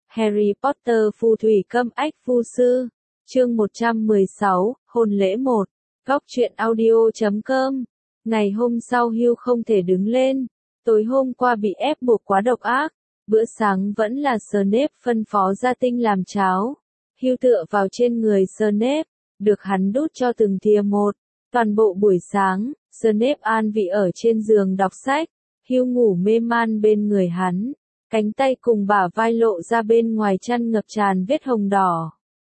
Harry Potter phù thủy câm ách phu sư. Chương 116, hôn lễ 1. Góc truyện audio.com. Ngày hôm sau Hugh không thể đứng lên. Tối hôm qua bị ép buộc quá độc ác. Bữa sáng vẫn là Snape phân phó gia tinh làm cháo. Hugh tựa vào trên người Snape, được hắn đút cho từng thìa một. Toàn bộ buổi sáng, Snape an vị ở trên giường đọc sách. Hugh ngủ mê man bên người hắn. Cánh tay cùng bả vai lộ ra bên ngoài chăn ngập tràn vết hồng đỏ.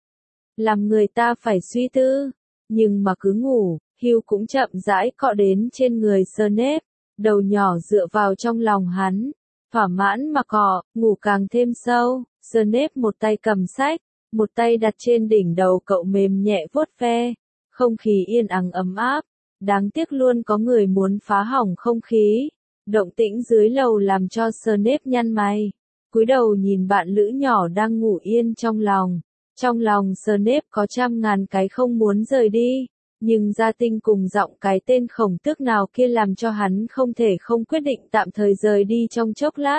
Làm người ta phải suy tư. Nhưng mà cứ ngủ, Hugh cũng chậm rãi cọ đến trên người Snape. Đầu nhỏ dựa vào trong lòng hắn. Thỏa mãn mà cọ, ngủ càng thêm sâu. Snape một tay cầm sách, một tay đặt trên đỉnh đầu cậu mềm nhẹ vuốt ve. Không khí yên ắng ấm áp. Đáng tiếc luôn có người muốn phá hỏng không khí. Động tĩnh dưới lầu làm cho Snape nhăn mày. Cúi đầu nhìn bạn lữ nhỏ đang ngủ yên trong lòng. Trong lòng Snape có trăm ngàn cái không muốn rời đi. Nhưng gia tinh cùng giọng cái tên khổng tước nào kia làm cho hắn không thể không quyết định tạm thời rời đi trong chốc lát.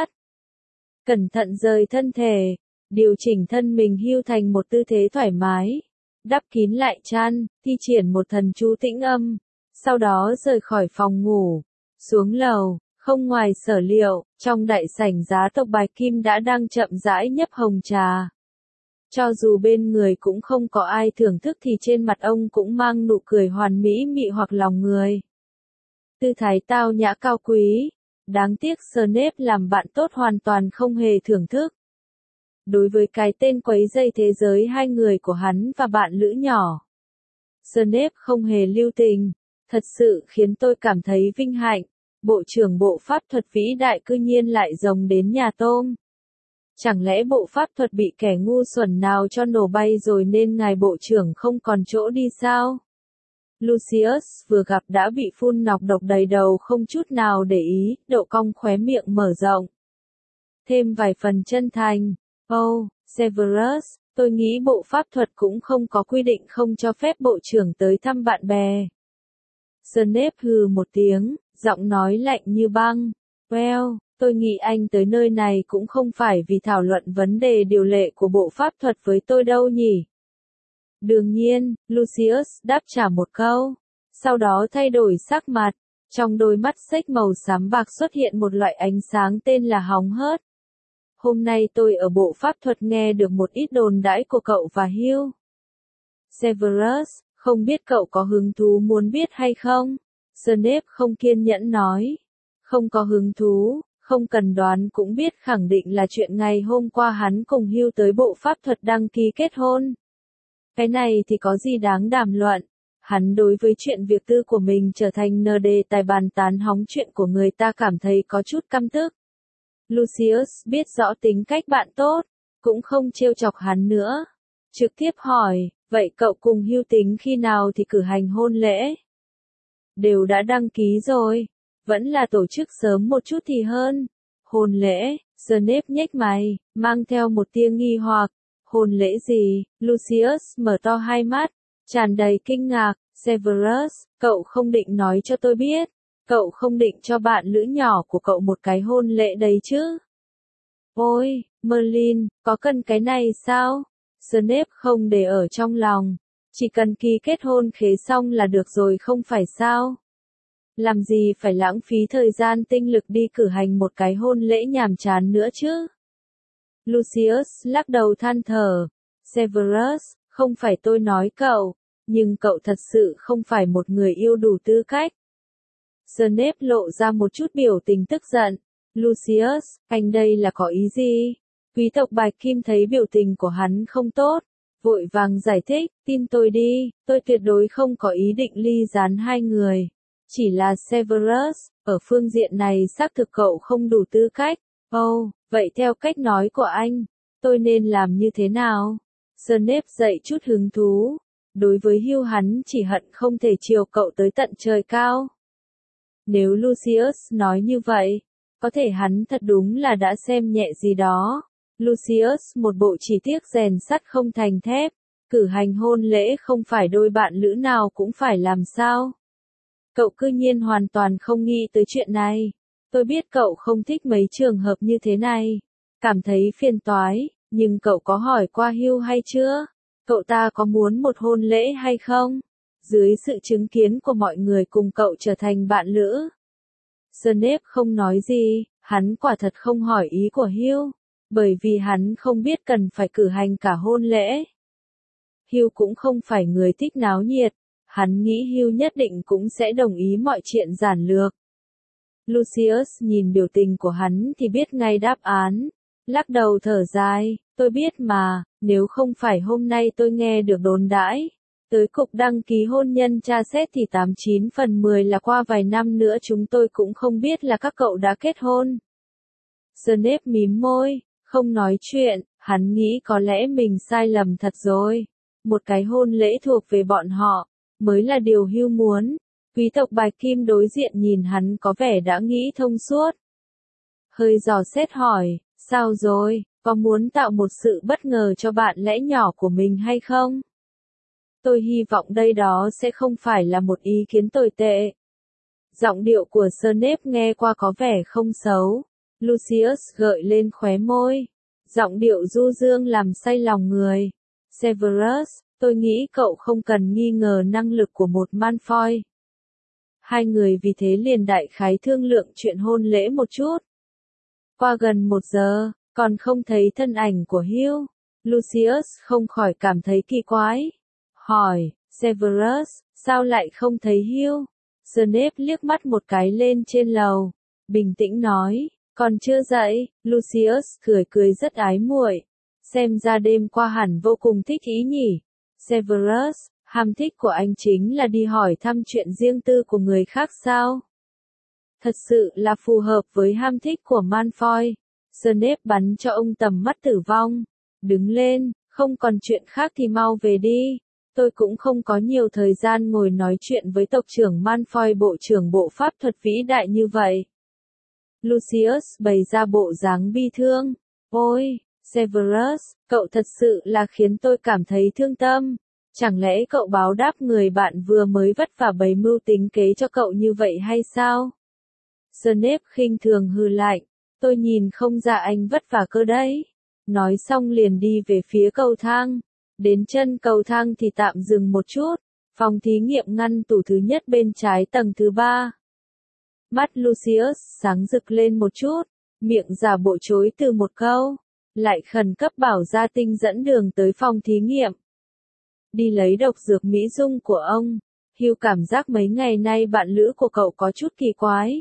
Cẩn thận rời thân thể. Điều chỉnh thân mình hưu thành một tư thế thoải mái. Đắp kín lại chăn, thi triển một thần chú tĩnh âm. Sau đó rời khỏi phòng ngủ. Xuống lầu. Không ngoài sở liệu, trong đại sảnh giá tộc Bạch Kim đã đang chậm rãi nhấp hồng trà. Cho dù bên người cũng không có ai thưởng thức thì trên mặt ông cũng mang nụ cười hoàn mỹ mị hoặc lòng người. Tư thái tao nhã cao quý. Đáng tiếc Snape làm bạn tốt hoàn toàn không hề thưởng thức. Đối với cái tên quấy rầy thế giới hai người của hắn và bạn lữ nhỏ, Snape không hề lưu tình. Thật sự khiến tôi cảm thấy vinh hạnh. Bộ trưởng bộ pháp thuật vĩ đại cư nhiên lại rồng đến nhà tôm. Chẳng lẽ bộ pháp thuật bị kẻ ngu xuẩn nào cho nổ bay rồi nên ngài bộ trưởng không còn chỗ đi sao? Lucius vừa gặp đã bị phun nọc độc đầy đầu không chút nào để ý, độ cong khóe miệng mở rộng. Thêm vài phần chân thành. Oh, Severus, tôi nghĩ bộ pháp thuật cũng không có quy định không cho phép bộ trưởng tới thăm bạn bè. Snape hừ một tiếng, giọng nói lạnh như băng. Well, tôi nghĩ anh tới nơi này cũng không phải vì thảo luận vấn đề điều lệ của bộ pháp thuật với tôi đâu nhỉ. Đương nhiên, Lucius đáp trả một câu. Sau đó thay đổi sắc mặt. Trong đôi mắt xếch màu xám bạc xuất hiện một loại ánh sáng tên là hóng hớt. Hôm nay tôi ở bộ pháp thuật nghe được một ít đồn đãi của cậu và Hugh. Severus, không biết cậu có hứng thú muốn biết hay không? Snape không kiên nhẫn nói. Không có hứng thú, không cần đoán cũng biết khẳng định là chuyện ngày hôm qua hắn cùng Hugh tới bộ pháp thuật đăng ký kết hôn. Cái này thì có gì đáng đàm luận. Hắn đối với chuyện việc tư của mình trở thành đề tài bàn tán hóng chuyện của người ta cảm thấy có chút căm tức. Lucius biết rõ tính cách bạn tốt, cũng không trêu chọc hắn nữa. Trực tiếp hỏi, vậy cậu cùng Hugh tính khi nào thì cử hành hôn lễ? Đều đã đăng ký rồi, vẫn là tổ chức sớm một chút thì hơn. Hôn lễ, Snape nhếch mày, mang theo một tia nghi hoặc. Hôn lễ gì? Lucius mở to hai mắt, tràn đầy kinh ngạc. Severus, cậu không định nói cho tôi biết. Cậu không định cho bạn lữ nhỏ của cậu một cái hôn lễ đấy chứ? Ôi, Merlin, có cần cái này sao? Snape không để ở trong lòng. Chỉ cần ký kết hôn khế xong là được rồi không phải sao? Làm gì phải lãng phí thời gian tinh lực đi cử hành một cái hôn lễ nhàm chán nữa chứ? Lucius lắc đầu than thở. Severus, không phải tôi nói cậu, nhưng cậu thật sự không phải một người yêu đủ tư cách. Snape lộ ra một chút biểu tình tức giận. Lucius, anh đây là có ý gì? Quý tộc Bạch Kim thấy biểu tình của hắn không tốt. Vội vàng giải thích, tin tôi đi, tôi tuyệt đối không có ý định ly gián hai người. Chỉ là Severus, ở phương diện này xác thực cậu không đủ tư cách. Oh, vậy theo cách nói của anh, tôi nên làm như thế nào? Snape dậy chút hứng thú. Đối với Hugh hắn chỉ hận không thể chiều cậu tới tận trời cao. Nếu Lucius nói như vậy, có thể hắn thật đúng là đã xem nhẹ gì đó. Lucius một bộ chỉ tiếc rèn sắt không thành thép. Cử hành hôn lễ không phải đôi bạn lữ nào cũng phải làm sao? Cậu cư nhiên hoàn toàn không nghĩ tới chuyện này. Tôi biết cậu không thích mấy trường hợp như thế này. Cảm thấy phiền toái, Nhưng cậu có hỏi qua Hugh hay chưa? Cậu ta có muốn một hôn lễ hay không? Dưới sự chứng kiến của mọi người cùng cậu trở thành bạn lữ. Snape không nói gì, hắn quả thật không hỏi ý của Hugh, bởi vì hắn không biết cần phải cử hành cả hôn lễ. Hugh cũng không phải người thích náo nhiệt, hắn nghĩ Hugh nhất định cũng sẽ đồng ý mọi chuyện giản lược. Lucius nhìn biểu tình của hắn thì biết ngay đáp án, lắc đầu thở dài, tôi biết mà, nếu không phải hôm nay tôi nghe được đồn đãi tới cục đăng ký hôn nhân tra xét thì 89 phần 10 là qua vài năm nữa chúng tôi cũng không biết là các cậu đã kết hôn. Snape mím môi, không nói chuyện, hắn nghĩ có lẽ mình sai lầm thật rồi. Một cái hôn lễ thuộc về bọn họ, mới là điều Hugh muốn. Quý tộc Bạch Kim đối diện nhìn hắn có vẻ đã nghĩ thông suốt. Hơi dò xét hỏi, sao rồi, có muốn tạo một sự bất ngờ cho bạn lẽ nhỏ của mình hay không? Tôi hy vọng đây đó sẽ không phải là một ý kiến tồi tệ. Giọng điệu của Snape nghe qua có vẻ không xấu. Lucius gợi lên khóe môi. Giọng điệu du dương làm say lòng người. Severus, tôi nghĩ cậu không cần nghi ngờ năng lực của một Malfoy. Hai người vì thế liền đại khái thương lượng chuyện hôn lễ một chút. Qua gần 1 giờ, còn không thấy thân ảnh của Hugh. Lucius không khỏi cảm thấy kỳ quái. Hỏi, Severus, sao lại không thấy Hugh? Snape liếc mắt một cái lên trên lầu. Bình tĩnh nói, còn chưa dậy. Lucius cười rất ái muội. Xem ra đêm qua hẳn vô cùng thích ý nhỉ. Severus, ham thích của anh chính là đi hỏi thăm chuyện riêng tư của người khác sao? Thật sự là phù hợp với ham thích của Malfoy. Snape bắn cho ông tầm mắt tử vong. Đứng lên, không còn chuyện khác thì mau về đi. Tôi cũng không có nhiều thời gian ngồi nói chuyện với tộc trưởng Malfoy, bộ trưởng bộ pháp thuật vĩ đại như vậy. Lucius bày ra bộ dáng bi thương. Ôi, Severus, cậu thật sự là khiến tôi cảm thấy thương tâm. Chẳng lẽ cậu báo đáp người bạn vừa mới vất vả bày mưu tính kế cho cậu như vậy hay sao? Snape khinh thường hừ lạnh. Tôi nhìn không ra anh vất vả cơ đấy. Nói xong liền đi về phía cầu thang. Đến chân cầu thang thì tạm dừng một chút. Phòng thí nghiệm ngăn tủ thứ nhất bên trái tầng thứ 3. Mắt Lucius sáng rực lên một chút. Miệng giả bộ chối từ một câu. Lại khẩn cấp bảo Gia Tinh dẫn đường tới phòng thí nghiệm. Đi lấy độc dược mỹ dung của ông. Hugh cảm giác mấy ngày nay bạn lữ của cậu có chút kỳ quái.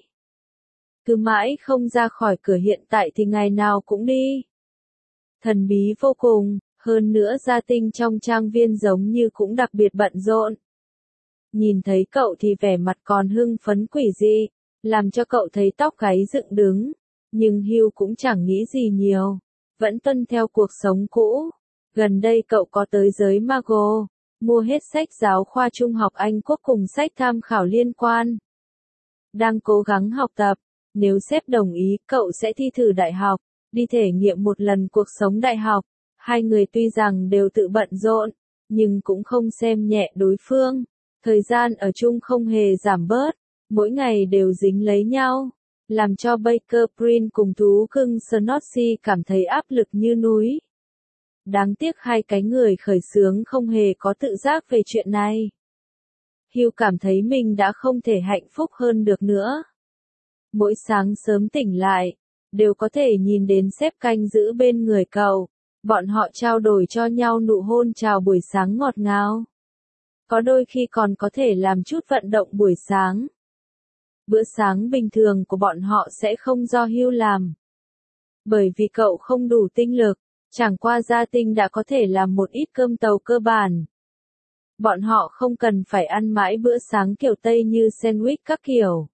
Cứ mãi không ra khỏi cửa, hiện tại thì ngày nào cũng đi. Thần bí vô cùng, hơn nữa Gia Tinh trong trang viên giống như cũng đặc biệt bận rộn. Nhìn thấy cậu thì vẻ mặt còn hưng phấn quỷ dị, làm cho cậu thấy tóc gáy dựng đứng. Nhưng Hugh cũng chẳng nghĩ gì nhiều, vẫn tuân theo cuộc sống cũ. Gần đây cậu có tới giới Mago, mua hết sách giáo khoa trung học Anh Quốc cùng sách tham khảo liên quan. Đang cố gắng học tập, nếu sếp đồng ý cậu sẽ thi thử đại học, đi thể nghiệm một lần cuộc sống đại học. Hai người tuy rằng đều tự bận rộn, nhưng cũng không xem nhẹ đối phương. Thời gian ở chung không hề giảm bớt, mỗi ngày đều dính lấy nhau, làm cho Baker Prin cùng thú cưng Snotsy cảm thấy áp lực như núi. Đáng tiếc hai cái người khởi xướng không hề có tự giác về chuyện này. Hugh cảm thấy mình đã không thể hạnh phúc hơn được nữa. Mỗi sáng sớm tỉnh lại, đều có thể nhìn đến sếp canh giữ bên người cậu. Bọn họ trao đổi cho nhau nụ hôn chào buổi sáng ngọt ngào. Có đôi khi còn có thể làm chút vận động buổi sáng. Bữa sáng bình thường của bọn họ sẽ không do Hugh làm. Bởi vì cậu không đủ tinh lực, chẳng qua Gia Tinh đã có thể làm một ít cơm tàu cơ bản. Bọn họ không cần phải ăn mãi bữa sáng kiểu Tây như sandwich các kiểu.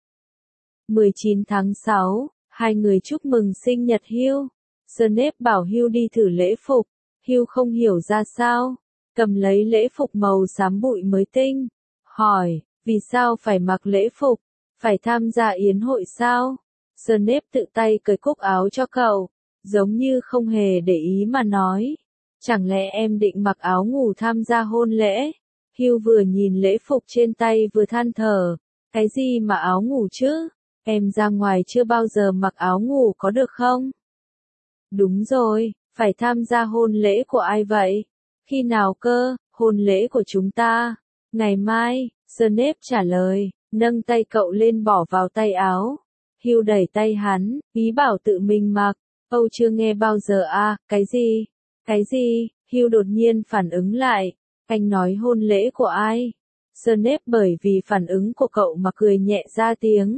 19 tháng 6, hai người chúc mừng sinh nhật Hugh. Snape bảo Hugh đi thử lễ phục. Hugh không hiểu ra sao, cầm lấy lễ phục màu xám bụi mới tinh. Hỏi, vì sao phải mặc lễ phục? Phải tham gia yến hội sao? Snape tự tay cởi cúc áo cho cậu, giống như không hề để ý mà nói. Chẳng lẽ em định mặc áo ngủ tham gia hôn lễ? Hugh vừa nhìn lễ phục trên tay vừa than thở. Cái gì mà áo ngủ chứ? Em ra ngoài chưa bao giờ mặc áo ngủ có được không? Đúng rồi, Phải tham gia hôn lễ của ai vậy? Khi nào cơ? Hôn lễ của chúng ta. Ngày mai, Snape trả lời, nâng tay cậu lên bỏ vào tay áo. Hugh đẩy tay hắn, ý bảo tự mình mặc. Âu chưa nghe bao giờ à, cái gì? Cái gì? Hugh đột nhiên phản ứng lại. Anh nói hôn lễ của ai? Snape bởi vì phản ứng của cậu mà cười nhẹ ra tiếng.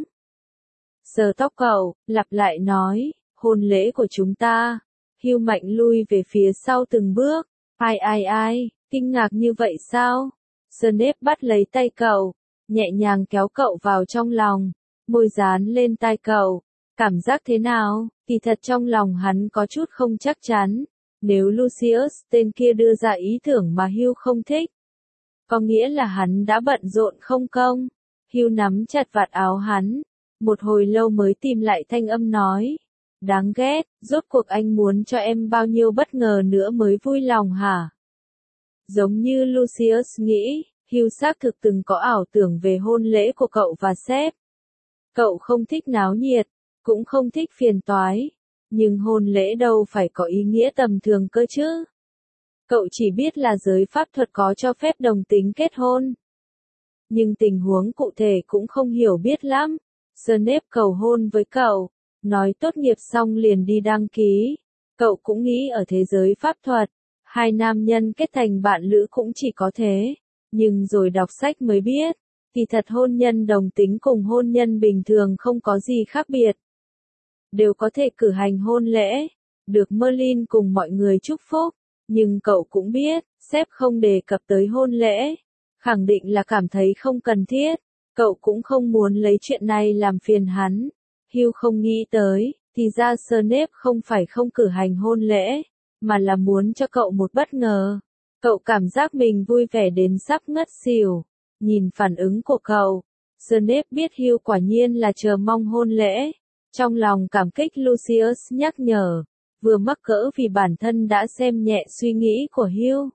Sờ tóc cậu, lặp lại nói, hôn lễ của chúng ta. Hugh mạnh lui về phía sau từng bước. Ai, kinh ngạc như vậy sao? Snape bắt lấy tay cậu, nhẹ nhàng kéo cậu vào trong lòng, môi dán lên tai cậu. Cảm giác thế nào? Kỳ thật trong lòng hắn có chút không chắc chắn. Nếu Lucius tên kia đưa ra ý tưởng mà Hugh không thích, có nghĩa là hắn đã bận rộn không công? Hugh nắm chặt vạt áo hắn, một hồi lâu mới tìm lại thanh âm nói. Đáng ghét, rốt cuộc anh muốn cho em bao nhiêu bất ngờ nữa mới vui lòng hả? Giống như Lucius nghĩ, Hugh xác thực từng có ảo tưởng về hôn lễ của cậu và sếp. Cậu không thích náo nhiệt, cũng không thích phiền toái, nhưng hôn lễ đâu phải có ý nghĩa tầm thường cơ chứ. Cậu chỉ biết là giới pháp thuật có cho phép đồng tính kết hôn. Nhưng tình huống cụ thể cũng không hiểu biết lắm. Snape cầu hôn với cậu, nói tốt nghiệp xong liền đi đăng ký. Cậu cũng nghĩ ở thế giới pháp thuật, hai nam nhân kết thành bạn lữ cũng chỉ có thế. Nhưng rồi đọc sách mới biết, kỳ thật hôn nhân đồng tính cùng hôn nhân bình thường không có gì khác biệt. Đều có thể cử hành hôn lễ, được Merlin cùng mọi người chúc phúc. Nhưng cậu cũng biết, sếp không đề cập tới hôn lễ. Khẳng định là cảm thấy không cần thiết. Cậu cũng không muốn lấy chuyện này làm phiền hắn. Hugh không nghĩ tới, thì ra Snape không phải không cử hành hôn lễ, mà là muốn cho cậu một bất ngờ. Cậu cảm giác mình vui vẻ đến sắp ngất xỉu. Nhìn phản ứng của cậu, Snape biết Hugh quả nhiên là chờ mong hôn lễ. Trong lòng cảm kích Lucius nhắc nhở, vừa mắc cỡ vì bản thân đã xem nhẹ suy nghĩ của Hugh.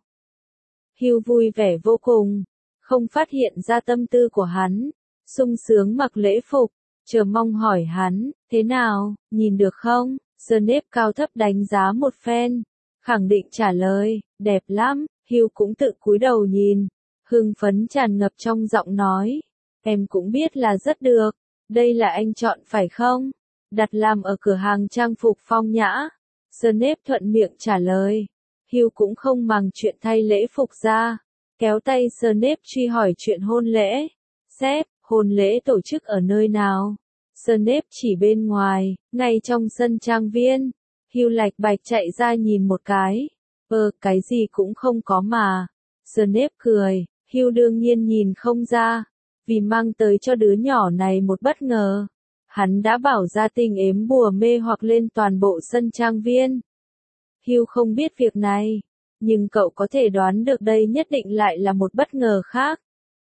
Hugh vui vẻ vô cùng, không phát hiện ra tâm tư của hắn, sung sướng mặc lễ phục, chờ mong hỏi hắn, thế nào, nhìn được không? Snape cao thấp đánh giá một phen, khẳng định trả lời, đẹp lắm. Hugh cũng tự cúi đầu nhìn, hưng phấn tràn ngập trong giọng nói, em cũng biết là rất được, đây là anh chọn phải không? Đặt làm ở cửa hàng trang phục phong nhã. Snape thuận miệng trả lời. Hugh cũng không màng chuyện thay lễ phục ra, kéo tay Snape truy hỏi chuyện hôn lễ. Sếp, hôn lễ tổ chức ở nơi nào? Snape chỉ bên ngoài, ngay trong sân trang viên. Hugh lạch bạch chạy ra nhìn một cái. Cái gì cũng không có mà. Snape cười, Hugh đương nhiên nhìn không ra, vì mang tới cho đứa nhỏ này một bất ngờ. Hắn đã bảo gia tinh ếm bùa mê hoặc lên toàn bộ sân trang viên. Hugh không biết việc này, nhưng cậu có thể đoán được đây nhất định lại là một bất ngờ khác.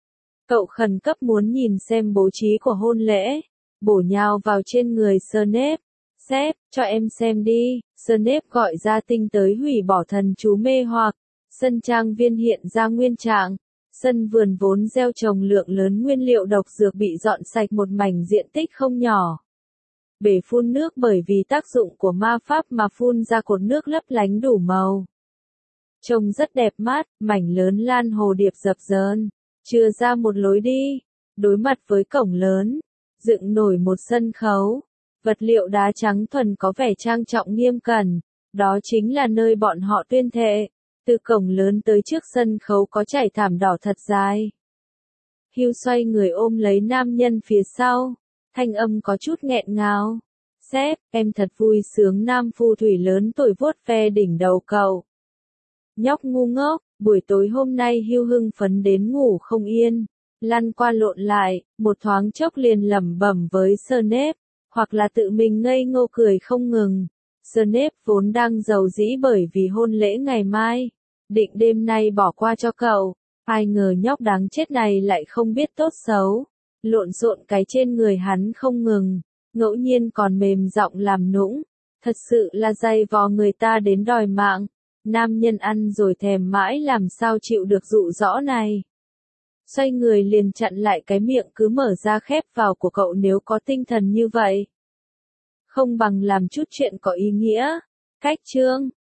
Cậu khẩn cấp muốn nhìn xem bố trí của hôn lễ, bổ nhào vào trên người Snape. Sếp, cho em xem đi. Snape gọi gia tinh tới hủy bỏ thần chú mê hoặc. Sân trang viên hiện ra nguyên trạng. Sân vườn vốn gieo trồng lượng lớn nguyên liệu độc dược bị dọn sạch một mảnh diện tích không nhỏ. Bể phun nước bởi vì tác dụng của ma pháp mà phun ra cột nước lấp lánh đủ màu. Trông rất đẹp mắt, mảnh lớn lan hồ điệp dập dờn, chừa ra một lối đi, đối mặt với cổng lớn, dựng nổi một sân khấu. Vật liệu đá trắng thuần có vẻ trang trọng nghiêm cẩn, đó chính là nơi bọn họ tuyên thệ. Từ cổng lớn tới trước sân khấu có trải thảm đỏ thật dài. Hugh xoay người ôm lấy nam nhân phía sau, thanh âm có chút nghẹn ngào. Sếp, em thật vui sướng. Nam phù thủy lớn tuổi vuốt ve đỉnh đầu cậu. Nhóc ngu ngốc, buổi tối hôm nay Hugh hưng phấn đến ngủ không yên, lăn qua lộn lại, một thoáng chốc liền lẩm bẩm với Snape, hoặc là tự mình ngây ngô cười không ngừng. Snape vốn đang giàu dĩ bởi vì hôn lễ ngày mai, định đêm nay bỏ qua cho cậu, ai ngờ nhóc đáng chết này lại không biết tốt xấu, lộn xộn cái trên người hắn không ngừng, ngẫu nhiên còn mềm giọng làm nũng, thật sự là dày vò người ta đến đòi mạng. Nam nhân ăn rồi thèm mãi làm sao chịu được dụ dỗ này. Xoay người liền chặn lại cái miệng cứ mở ra khép vào của cậu. Nếu có tinh thần như vậy, không bằng làm chút chuyện có ý nghĩa. Cách chương